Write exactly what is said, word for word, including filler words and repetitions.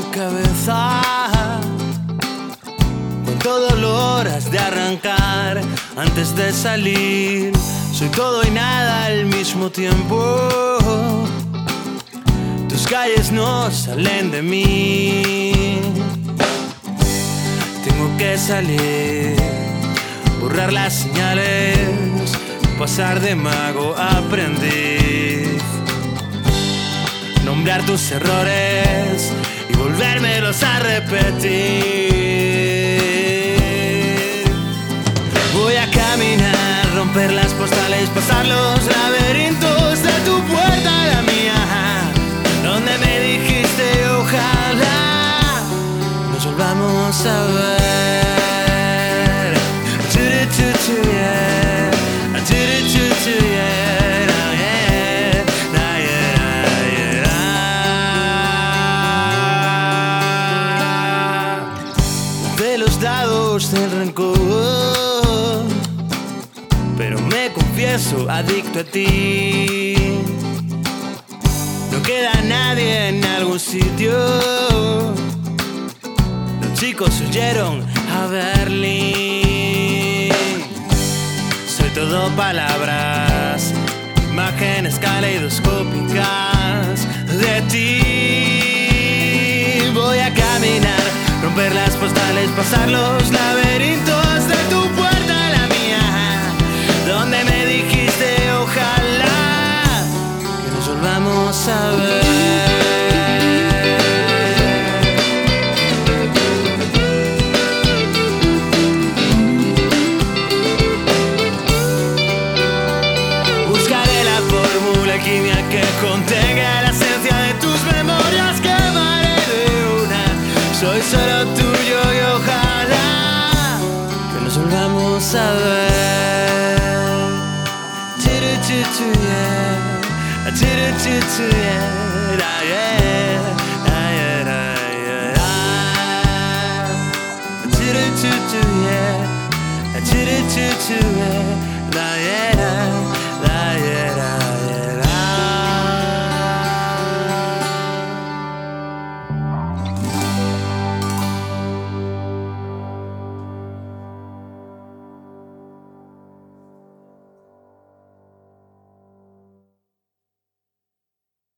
cabeza. Cuánto dolor has de arrancar antes de salir. Soy todo y nada al mismo tiempo. Tus calles no salen de mí. Tengo que salir, borrar las señales, pasar de mago a aprendiz, nombrar tus errores y volvérmelos a repetir. Voy a caminar, romper las postales, pasar los laberintos de tu puerta a la mía, donde me dijiste ojalá nos volvamos a ver. De los dados del rencor, pero me confieso adicto a ti. No queda nadie en algún sitio. Los chicos huyeron a Berlín. Soy todo palabras, imágenes caleidoscópicas de ti. Voy a caminar, romper las postales, pasar los laberintos de tu puerta a la mía, donde me dijiste ojalá que nos volvamos a ver. Buscaré la fórmula química que contenga la esencia de tus memorias, quemaré de una. Soy solo tuyo y ojalá que nos volvamos a ver. Chiru, chiru, yeah. Chiru, chiru, yeah. Yeah.